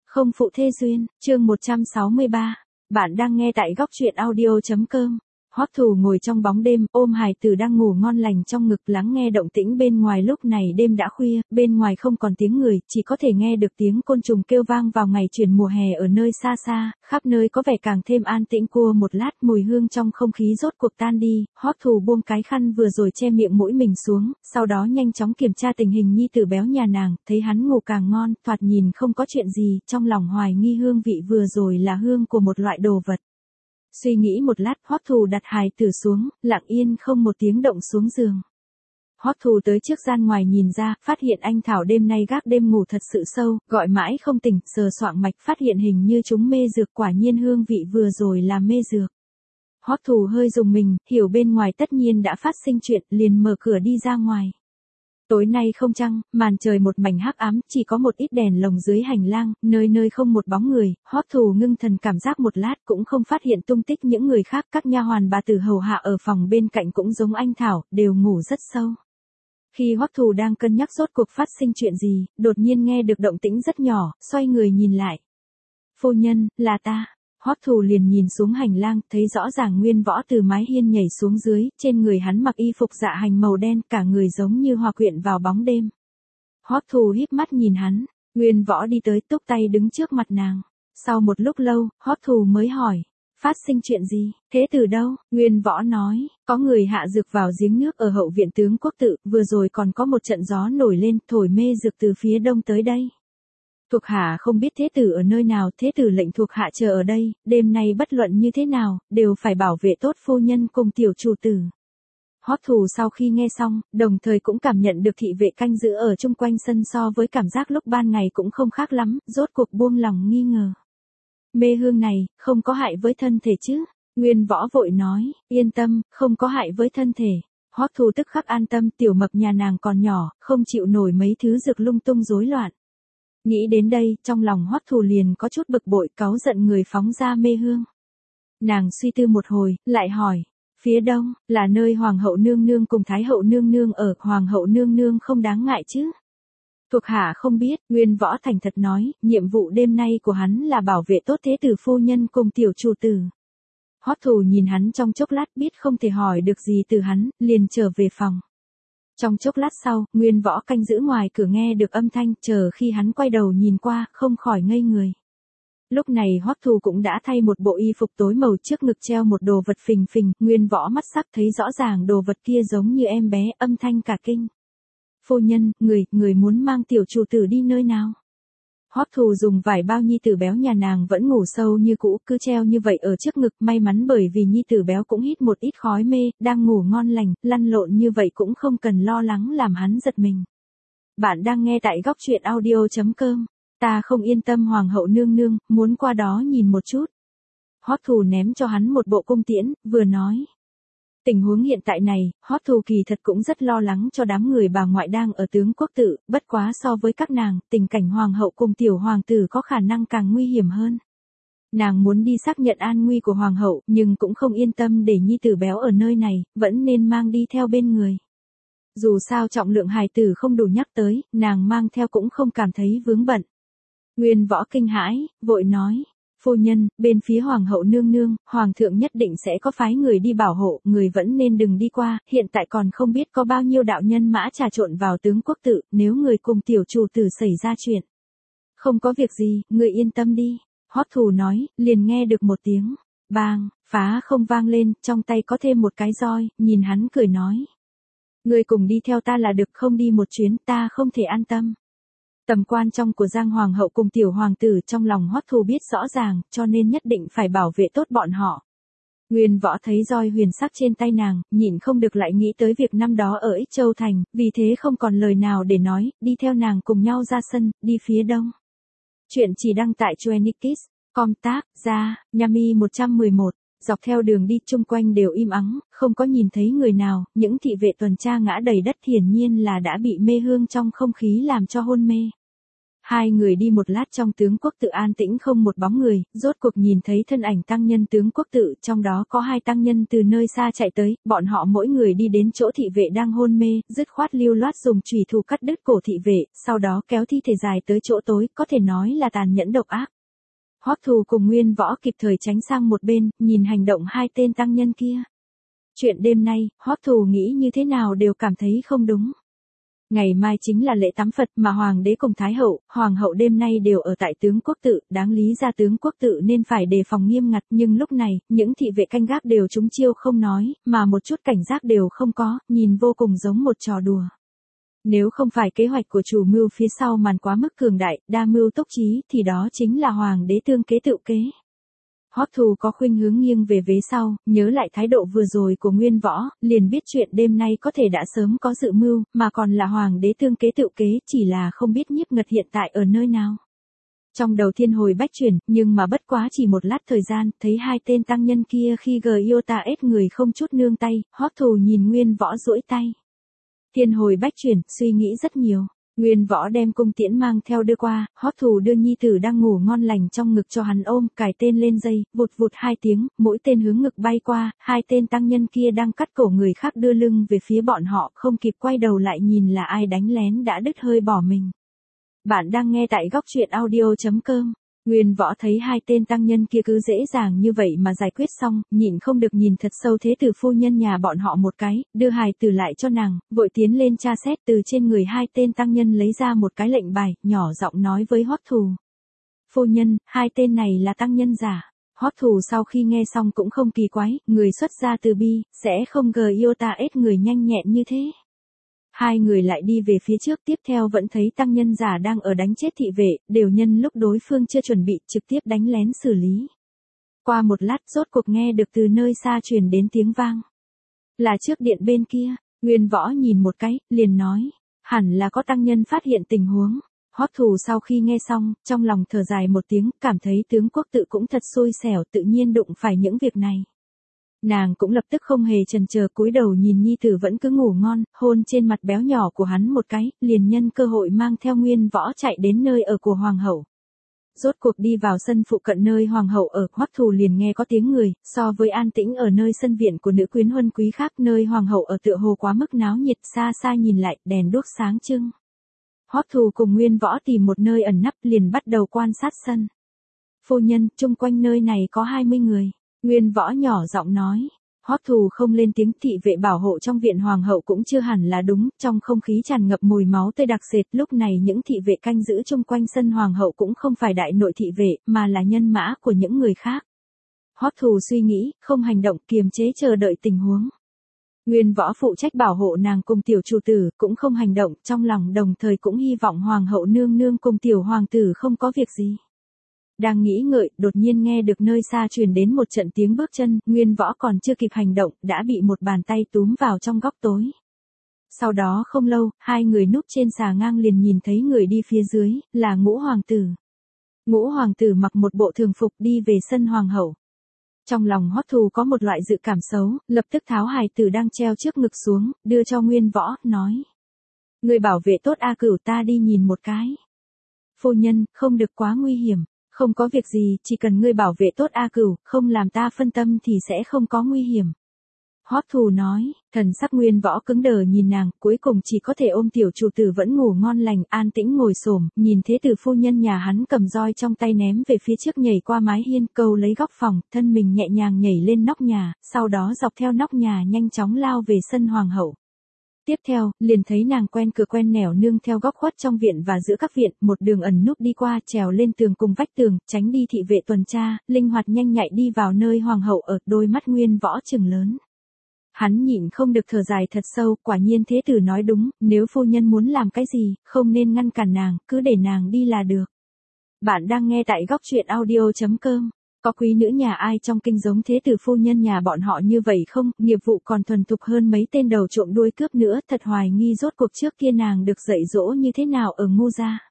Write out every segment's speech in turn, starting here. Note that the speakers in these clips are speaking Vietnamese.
Không phụ thê duyên, chương 163. Bạn đang nghe tại góc truyện audio.com. Hoắc Thù ngồi trong bóng đêm, ôm hài tử đang ngủ ngon lành trong ngực, lắng nghe động tĩnh bên ngoài. Lúc này đêm đã khuya, bên ngoài không còn tiếng người, chỉ có thể nghe được tiếng côn trùng kêu vang vào ngày chuyển mùa hè ở nơi xa xa, khắp nơi có vẻ càng thêm an tĩnh. Cua một lát, mùi hương trong không khí rốt cuộc tan đi, Hoắc Thù buông cái khăn vừa rồi che miệng mũi mình xuống, sau đó nhanh chóng kiểm tra tình hình nhi tử béo nhà nàng, thấy hắn ngủ càng ngon, thoạt nhìn không có chuyện gì, trong lòng hoài nghi hương vị vừa rồi là hương của một loại đồ vật. Suy nghĩ một lát, Hoắc Thù đặt hài tử xuống, lặng yên không một tiếng động xuống giường. Hoắc Thù tới trước gian ngoài nhìn ra, phát hiện anh Thảo đêm nay gác đêm ngủ thật sự sâu, gọi mãi không tỉnh, sờ soạng mạch phát hiện hình như chúng mê dược, quả nhiên hương vị vừa rồi là mê dược. Hoắc Thù hơi rùng mình, hiểu bên ngoài tất nhiên đã phát sinh chuyện, liền mở cửa đi ra ngoài. Tối nay không trăng, màn trời một mảnh hắc ám, chỉ có một ít đèn lồng dưới hành lang, nơi nơi không một bóng người. Hoắc Thù ngưng thần cảm giác một lát cũng không phát hiện tung tích những người khác, các nha hoàn bà tử hầu hạ ở phòng bên cạnh cũng giống anh Thảo, đều ngủ rất sâu. Khi Hoắc Thù đang cân nhắc rốt cuộc phát sinh chuyện gì, đột nhiên nghe được động tĩnh rất nhỏ, xoay người nhìn lại. Phu nhân, là ta. Hoắc Thù liền nhìn xuống hành lang, thấy rõ ràng Nguyên Võ từ mái hiên nhảy xuống dưới, trên người hắn mặc y phục dạ hành màu đen, cả người giống như hòa quyện vào bóng đêm. Hoắc Thù híp mắt nhìn hắn, Nguyên Võ đi tới túc tay đứng trước mặt nàng. Sau một lúc lâu, Hoắc Thù mới hỏi, phát sinh chuyện gì, thế từ đâu? Nguyên Võ nói, có người hạ dược vào giếng nước ở hậu viện tướng quốc tự, vừa rồi còn có một trận gió nổi lên, thổi mê dược từ phía đông tới đây. Thuộc hạ không biết thế tử ở nơi nào, thế tử lệnh thuộc hạ chờ ở đây, đêm nay bất luận như thế nào, đều phải bảo vệ tốt phu nhân cùng tiểu chủ tử. Hoắc Thù sau khi nghe xong, đồng thời cũng cảm nhận được thị vệ canh giữ ở chung quanh sân so với cảm giác lúc ban ngày cũng không khác lắm, rốt cuộc buông lòng nghi ngờ. Mê hương này, không có hại với thân thể chứ? Nguyên Võ vội nói, yên tâm, không có hại với thân thể. Hoắc Thù tức khắc an tâm, tiểu mập nhà nàng còn nhỏ, không chịu nổi mấy thứ dược lung tung rối loạn. Nghĩ đến đây, trong lòng Hoắc Thù liền có chút bực bội, cáu giận người phóng ra mê hương. Nàng suy tư một hồi, lại hỏi, phía đông, là nơi Hoàng hậu nương nương cùng Thái hậu nương nương ở, Hoàng hậu nương nương không đáng ngại chứ? Thuộc hạ không biết, Nguyên Võ thành thật nói, nhiệm vụ đêm nay của hắn là bảo vệ tốt thế tử phu nhân cùng tiểu chủ tử. Hoắc Thù nhìn hắn trong chốc lát biết không thể hỏi được gì từ hắn, liền trở về phòng. Trong chốc lát sau, Nguyên Võ canh giữ ngoài cửa nghe được âm thanh, chờ khi hắn quay đầu nhìn qua, không khỏi ngây người. Lúc này Hoắc Thù cũng đã thay một bộ y phục tối màu, trước ngực treo một đồ vật phình phình, Nguyên Võ mắt sắc thấy rõ ràng đồ vật kia giống như em bé, âm thanh cả kinh. Phu nhân, người muốn mang tiểu chủ tử đi nơi nào? Hoắc Thù dùng vải bao nhi tử béo nhà nàng vẫn ngủ sâu như cũ, cứ treo như vậy ở trước ngực, may mắn bởi vì nhi tử béo cũng hít một ít khói mê, đang ngủ ngon lành, lăn lộn như vậy cũng không cần lo lắng làm hắn giật mình. Bạn đang nghe tại góc truyện audio.com. Ta không yên tâm Hoàng hậu nương nương, muốn qua đó nhìn một chút. Hoắc Thù ném cho hắn một bộ cung tiễn, vừa nói. Tình huống hiện tại này, Hoắc Thù kỳ thật cũng rất lo lắng cho đám người bà ngoại đang ở tướng quốc tự, bất quá so với các nàng, tình cảnh hoàng hậu cùng tiểu hoàng tử có khả năng càng nguy hiểm hơn. Nàng muốn đi xác nhận an nguy của hoàng hậu, nhưng cũng không yên tâm để nhi tử béo ở nơi này, vẫn nên mang đi theo bên người. Dù sao trọng lượng hài tử không đủ nhắc tới, nàng mang theo cũng không cảm thấy vướng bận. Nguyên Võ kinh hãi, vội nói. Phu nhân, bên phía Hoàng hậu nương nương, Hoàng thượng nhất định sẽ có phái người đi bảo hộ, người vẫn nên đừng đi qua, hiện tại còn không biết có bao nhiêu đạo nhân mã trà trộn vào tướng quốc tự, nếu người cùng tiểu chủ tử xảy ra chuyện. Không có việc gì, người yên tâm đi. Hoắc Thù nói, liền nghe được một tiếng, bang, phá không vang lên, trong tay có thêm một cái roi, nhìn hắn cười nói. Người cùng đi theo ta là được, không đi một chuyến, ta không thể an tâm. Tầm quan trọng của Giang Hoàng hậu cùng tiểu hoàng tử trong lòng Hoắc Thù biết rõ ràng, cho nên nhất định phải bảo vệ tốt bọn họ. Nguyên Võ thấy roi huyền sắc trên tay nàng, nhịn không được lại nghĩ tới việc năm đó ở Ích Châu Thành, vì thế không còn lời nào để nói, đi theo nàng cùng nhau ra sân, đi phía đông. Chuyện chỉ đăng tại Chuenikis.com tác, ra, Nhami 111. Dọc theo đường đi chung quanh đều im ắng, không có nhìn thấy người nào, những thị vệ tuần tra ngã đầy đất hiển nhiên là đã bị mê hương trong không khí làm cho hôn mê. Hai người đi một lát trong tướng quốc tự an tĩnh không một bóng người, rốt cuộc nhìn thấy thân ảnh tăng nhân tướng quốc tự, trong đó có hai tăng nhân từ nơi xa chạy tới, bọn họ mỗi người đi đến chỗ thị vệ đang hôn mê, dứt khoát lưu loát dùng chùy thủ cắt đứt cổ thị vệ, sau đó kéo thi thể dài tới chỗ tối, có thể nói là tàn nhẫn độc ác. Hoắc Thù cùng Nguyên Võ kịp thời tránh sang một bên, nhìn hành động hai tên tăng nhân kia. Chuyện đêm nay, Hoắc Thù nghĩ như thế nào đều cảm thấy không đúng. Ngày mai chính là lễ tắm Phật mà Hoàng đế cùng Thái hậu, Hoàng hậu đêm nay đều ở tại tướng quốc tự, đáng lý ra tướng quốc tự nên phải đề phòng nghiêm ngặt, nhưng lúc này, những thị vệ canh gác đều trúng chiêu không nói, mà một chút cảnh giác đều không có, nhìn vô cùng giống một trò đùa. Nếu không phải kế hoạch của chủ mưu phía sau màn quá mức cường đại, đa mưu túc trí, thì đó chính là Hoàng đế tương kế tự kế. Hoắc Thù có khuynh hướng nghiêng về vế sau, nhớ lại thái độ vừa rồi của Nguyên Võ, liền biết chuyện đêm nay có thể đã sớm có dự mưu, mà còn là Hoàng đế tương kế tự kế, chỉ là không biết Nhiếp Ngật hiện tại ở nơi nào. Trong đầu thiên hồi bách chuyển, nhưng mà bất quá chỉ một lát thời gian, thấy hai tên tăng nhân kia khi Giota ép người không chút nương tay, Hoắc Thù nhìn Nguyên Võ duỗi tay. Thiên hồi bách chuyển, suy nghĩ rất nhiều. Nguyên Võ đem cung tiễn mang theo đưa qua, Hoắc Thù đưa nhi tử đang ngủ ngon lành trong ngực cho hắn ôm, cài tên lên dây, vụt vụt hai tiếng, mỗi tên hướng ngực bay qua, hai tên tăng nhân kia đang cắt cổ người khác đưa lưng về phía bọn họ, không kịp quay đầu lại nhìn là ai đánh lén đã đứt hơi bỏ mình. Bạn đang nghe tại góc truyện audio.com. Nguyên Võ thấy hai tên tăng nhân kia cứ dễ dàng như vậy mà giải quyết xong, nhịn không được nhìn thật sâu thế tử phu nhân nhà bọn họ một cái, đưa hài tử lại cho nàng, vội tiến lên tra xét từ trên người hai tên tăng nhân lấy ra một cái lệnh bài, nhỏ giọng nói với Hoắc Thù. Phu nhân, hai tên này là tăng nhân giả. Hoắc Thù sau khi nghe xong cũng không kỳ quái, người xuất gia từ bi, sẽ không Giota ép người nhanh nhẹn như thế. Hai người lại đi về phía trước, tiếp theo vẫn thấy tăng nhân giả đang ở đánh chết thị vệ, đều nhân lúc đối phương chưa chuẩn bị trực tiếp đánh lén xử lý. Qua một lát rốt cuộc nghe được từ nơi xa truyền đến tiếng vang. Là trước điện bên kia, Nguyên Võ nhìn một cái, liền nói, hẳn là có tăng nhân phát hiện tình huống. Hoắc Thù sau khi nghe xong, trong lòng thở dài một tiếng, cảm thấy tướng quốc tự cũng thật xui xẻo, tự nhiên đụng phải những việc này. Nàng cũng lập tức không hề chần chờ cúi đầu nhìn nhi tử vẫn cứ ngủ ngon, hôn trên mặt béo nhỏ của hắn một cái, liền nhân cơ hội mang theo Nguyên Võ chạy đến nơi ở của Hoàng hậu. Rốt cuộc đi vào sân phụ cận nơi Hoàng hậu ở, Hoắc Thù liền nghe có tiếng người, so với an tĩnh ở nơi sân viện của nữ quyến huân quý khác, nơi Hoàng hậu ở tựa hồ quá mức náo nhiệt, xa xa nhìn lại, đèn đuốc sáng trưng. Hoắc Thù cùng Nguyên Võ tìm một nơi ẩn nấp liền bắt đầu quan sát sân. Phu nhân, chung quanh nơi này có 20 người. Nguyên Võ nhỏ giọng nói. Hoắc Thù không lên tiếng, thị vệ bảo hộ trong viện Hoàng hậu cũng chưa hẳn là đúng, trong không khí tràn ngập mùi máu tươi đặc sệt, lúc này những thị vệ canh giữ chung quanh sân Hoàng hậu cũng không phải đại nội thị vệ, mà là nhân mã của những người khác. Hoắc Thù suy nghĩ, không hành động, kiềm chế chờ đợi tình huống. Nguyên Võ phụ trách bảo hộ nàng cùng tiểu chủ tử, cũng không hành động, trong lòng đồng thời cũng hy vọng Hoàng hậu nương nương cùng tiểu hoàng tử không có việc gì. Đang nghĩ ngợi, đột nhiên nghe được nơi xa truyền đến một trận tiếng bước chân, Nguyên Võ còn chưa kịp hành động, đã bị một bàn tay túm vào trong góc tối. Sau đó không lâu, hai người núp trên xà ngang liền nhìn thấy người đi phía dưới, là Ngũ hoàng tử. Ngũ hoàng tử mặc một bộ thường phục đi về sân Hoàng hậu. Trong lòng Hoắc Thù có một loại dự cảm xấu, lập tức tháo hài tử đang treo trước ngực xuống, đưa cho Nguyên Võ, nói. Người bảo vệ tốt A Cửu, ta đi nhìn một cái. Phu nhân, không được quá nguy hiểm. Không có việc gì, chỉ cần ngươi bảo vệ tốt A Cửu, không làm ta phân tâm thì sẽ không có nguy hiểm. Hoắc Thù nói, thần sắc Nguyên Võ cứng đờ nhìn nàng, cuối cùng chỉ có thể ôm tiểu chủ tử vẫn ngủ ngon lành, an tĩnh ngồi xổm, nhìn thế tử phu nhân nhà hắn cầm roi trong tay ném về phía trước, nhảy qua mái hiên, câu lấy góc phòng, thân mình nhẹ nhàng nhảy lên nóc nhà, sau đó dọc theo nóc nhà nhanh chóng lao về sân Hoàng hậu. Tiếp theo, liền thấy nàng quen cửa quen nẻo nương theo góc khuất trong viện và giữa các viện, một đường ẩn núp đi qua, trèo lên tường cùng vách tường, tránh đi thị vệ tuần tra, linh hoạt nhanh nhạy đi vào nơi Hoàng hậu ở, đôi mắt Nguyên Võ trừng lớn. Hắn nhịn không được thở dài thật sâu, quả nhiên thế tử nói đúng, nếu phu nhân muốn làm cái gì, không nên ngăn cản nàng, cứ để nàng đi là được. Bạn đang nghe tại góc truyện audio.com. Có quý nữ nhà ai trong kinh giống thế tử phu nhân nhà bọn họ như vậy không, nghiệp vụ còn thuần thục hơn mấy tên đầu trộm đuôi cướp nữa, thật hoài nghi rốt cuộc trước kia nàng được dạy dỗ như thế nào ở Ngô gia.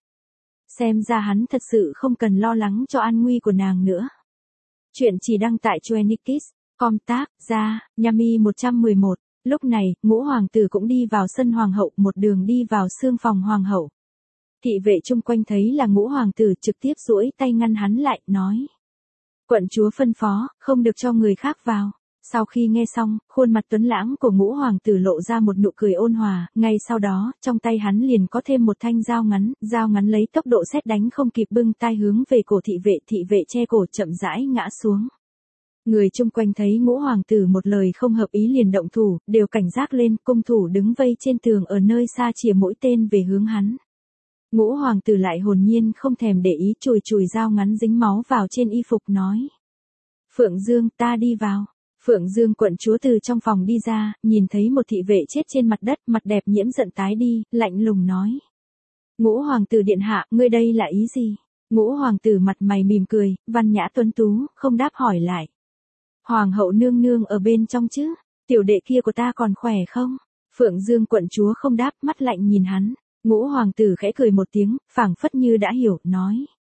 Xem ra hắn thật sự không cần lo lắng cho an nguy của nàng nữa. Chuyện chỉ đăng tại Chuenikis, com tác, ra, Yami 111. Lúc này, Ngũ hoàng tử cũng đi vào sân Hoàng hậu, một đường đi vào xương phòng Hoàng hậu. Thị vệ chung quanh thấy là Ngũ hoàng tử trực tiếp duỗi tay ngăn hắn lại, nói. Quận chúa phân phó, không được cho người khác vào. Sau khi nghe xong, khuôn mặt tuấn lãng của Ngũ hoàng tử lộ ra một nụ cười ôn hòa, ngay sau đó, trong tay hắn liền có thêm một thanh dao ngắn lấy tốc độ sét đánh không kịp bưng tai hướng về cổ thị vệ che cổ chậm rãi ngã xuống. Người chung quanh thấy Ngũ hoàng tử một lời không hợp ý liền động thủ, đều cảnh giác lên, cung thủ đứng vây trên tường ở nơi xa chìa mũi tên về hướng hắn. Ngũ hoàng tử lại hồn nhiên không thèm để ý, chùi dao ngắn dính máu vào trên y phục nói. Phượng Dương, ta đi vào. Phượng Dương quận chúa từ trong phòng đi ra, nhìn thấy một thị vệ chết trên mặt đất, mặt đẹp nhiễm giận tái đi, lạnh lùng nói. Ngũ hoàng tử điện hạ, ngươi đây là ý gì? Ngũ hoàng tử mặt mày mỉm cười, văn nhã tuấn tú, không đáp hỏi lại. Hoàng hậu nương nương ở bên trong chứ? Tiểu đệ kia của ta còn khỏe không? Phượng Dương quận chúa không đáp, mắt lạnh nhìn hắn. Ngũ hoàng tử khẽ cười một tiếng, phảng phất như đã hiểu, nói.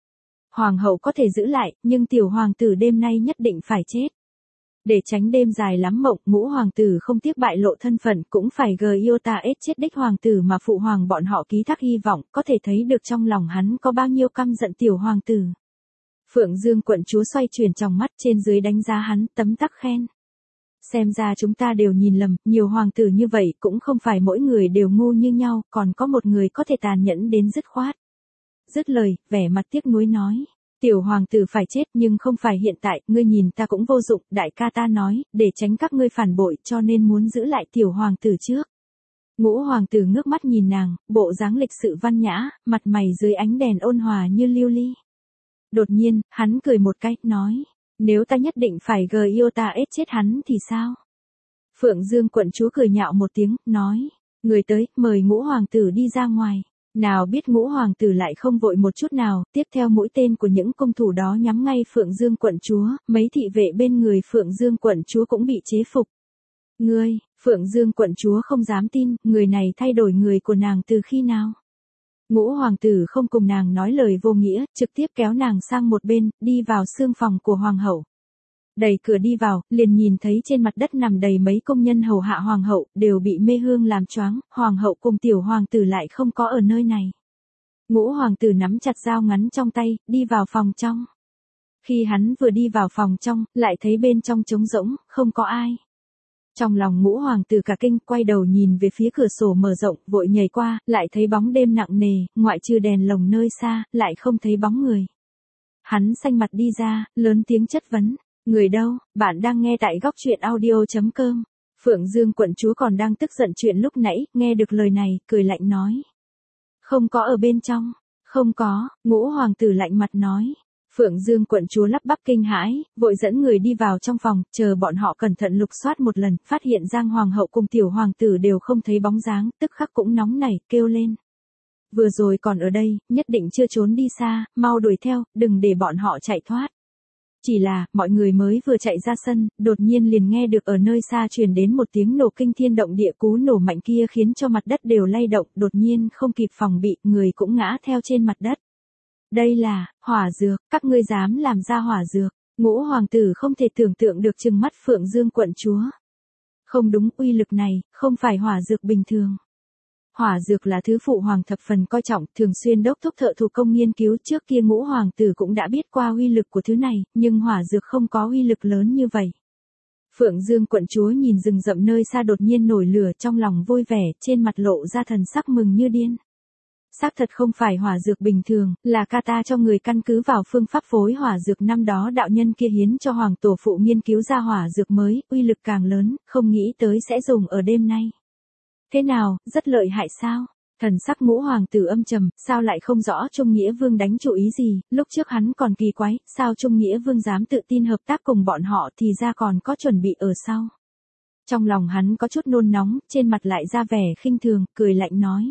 Hoàng hậu có thể giữ lại, nhưng tiểu hoàng tử đêm nay nhất định phải chết. Để tránh đêm dài lắm mộng, Ngũ hoàng tử không tiếc bại lộ thân phận, cũng phải chết đích hoàng tử mà phụ hoàng bọn họ ký thác hy vọng, có thể thấy được trong lòng hắn có bao nhiêu căm giận tiểu hoàng tử. Phượng Dương quận chúa xoay chuyển trong mắt trên dưới đánh giá hắn, tấm tắc khen. Xem ra chúng ta đều nhìn lầm, nhiều hoàng tử như vậy cũng không phải mỗi người đều ngu như nhau, còn có một người có thể tàn nhẫn đến dứt khoát. Dứt lời, vẻ mặt tiếc nuối nói. Tiểu hoàng tử phải chết nhưng không phải hiện tại, ngươi nhìn ta cũng vô dụng, đại ca ta nói, để tránh các ngươi phản bội cho nên muốn giữ lại tiểu hoàng tử trước. Ngũ hoàng tử ngước mắt nhìn nàng, bộ dáng lịch sự văn nhã, mặt mày dưới ánh đèn ôn hòa như lưu ly. Đột nhiên, hắn cười một cái, nói, nếu ta nhất định phải chết hắn thì sao? Phượng Dương quận chúa cười nhạo một tiếng, nói, người tới, mời Ngũ hoàng tử đi ra ngoài. Nào biết Ngũ hoàng tử lại không vội một chút nào, tiếp theo mũi tên của những cung thủ đó nhắm ngay Phượng Dương quận chúa, mấy thị vệ bên người Phượng Dương quận chúa cũng bị chế phục. Ngươi, Phượng Dương quận chúa không dám tin, người này thay đổi người của nàng từ khi nào? Ngũ hoàng tử không cùng nàng nói lời vô nghĩa, trực tiếp kéo nàng sang một bên, đi vào xương phòng của hoàng hậu. Đẩy cửa đi vào, liền nhìn thấy trên mặt đất nằm đầy mấy công nhân hầu hạ hoàng hậu, đều bị mê hương làm choáng, hoàng hậu cùng tiểu hoàng tử lại không có ở nơi này. Ngũ hoàng tử nắm chặt dao ngắn trong tay, đi vào phòng trong. Khi hắn vừa đi vào phòng trong, lại thấy bên trong trống rỗng, không có ai. Trong lòng Ngũ hoàng tử cả kinh, quay đầu nhìn về phía cửa sổ mở rộng, vội nhảy qua, lại thấy bóng đêm nặng nề, ngoại trừ đèn lồng nơi xa, lại không thấy bóng người. Hắn xanh mặt đi ra, lớn tiếng chất vấn. Người đâu, bạn đang nghe tại góc truyện audio.com. Phượng Dương quận chúa còn đang tức giận chuyện lúc nãy, nghe được lời này, cười lạnh nói. Không có ở bên trong, không có, Ngũ hoàng tử lạnh mặt nói. Phượng Dương quận chúa lắp bắp kinh hãi, vội dẫn người đi vào trong phòng, chờ bọn họ cẩn thận lục soát một lần, phát hiện Giang hoàng hậu cùng tiểu hoàng tử đều không thấy bóng dáng, tức khắc cũng nóng nảy, kêu lên. Vừa rồi còn ở đây, nhất định chưa trốn đi xa, mau đuổi theo, đừng để bọn họ chạy thoát. Chỉ là, mọi người mới vừa chạy ra sân, đột nhiên liền nghe được ở nơi xa truyền đến một tiếng nổ kinh thiên động địa, cú nổ mạnh kia khiến cho mặt đất đều lay động, đột nhiên không kịp phòng bị, người cũng ngã theo trên mặt đất. Đây là, hỏa dược, các ngươi dám làm ra hỏa dược. Ngũ hoàng tử không thể tưởng tượng được trừng mắt Phượng Dương quận chúa. Không đúng, uy lực này, không phải hỏa dược bình thường. Hỏa dược là thứ phụ hoàng thập phần coi trọng, thường xuyên đốc thúc thợ thủ công nghiên cứu, trước kia Ngũ hoàng tử cũng đã biết qua uy lực của thứ này, nhưng hỏa dược không có uy lực lớn như vậy. Phượng Dương quận chúa nhìn rừng rậm nơi xa đột nhiên nổi lửa, trong lòng vui vẻ, trên mặt lộ ra thần sắc mừng như điên. Xác thật không phải hỏa dược bình thường, là Kata cho người căn cứ vào phương pháp phối hỏa dược năm đó đạo nhân kia hiến cho hoàng tổ phụ nghiên cứu ra hỏa dược mới, uy lực càng lớn, không nghĩ tới sẽ dùng ở đêm nay. Thế nào, rất lợi hại sao? Thần sắc Ngũ hoàng tử âm trầm, sao lại không rõ Trung Nghĩa Vương đánh chủ ý gì, lúc trước hắn còn kỳ quái, sao Trung Nghĩa Vương dám tự tin hợp tác cùng bọn họ thì ra còn có chuẩn bị ở sau. Trong lòng hắn có chút nôn nóng, trên mặt lại ra vẻ khinh thường, cười lạnh nói.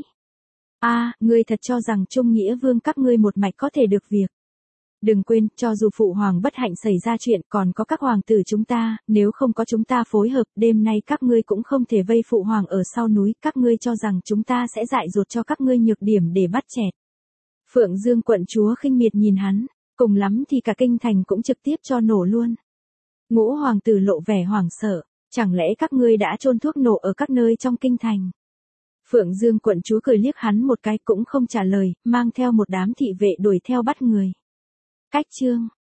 Ngươi thật cho rằng Trung Nghĩa Vương các ngươi một mạch có thể được việc. Đừng quên, cho dù phụ hoàng bất hạnh xảy ra chuyện còn có các hoàng tử chúng ta, nếu không có chúng ta phối hợp, đêm nay các ngươi cũng không thể vây phụ hoàng ở sau núi, các ngươi cho rằng chúng ta sẽ dại dột cho các ngươi nhược điểm để bắt chẹt. Phượng Dương quận chúa khinh miệt nhìn hắn, cùng lắm thì cả kinh thành cũng trực tiếp cho nổ luôn. Ngũ hoàng tử lộ vẻ hoảng sợ, chẳng lẽ các ngươi đã chôn thuốc nổ ở các nơi trong kinh thành? Phượng Dương quận chúa cười liếc hắn một cái cũng không trả lời, mang theo một đám thị vệ đuổi theo bắt người. Cách chương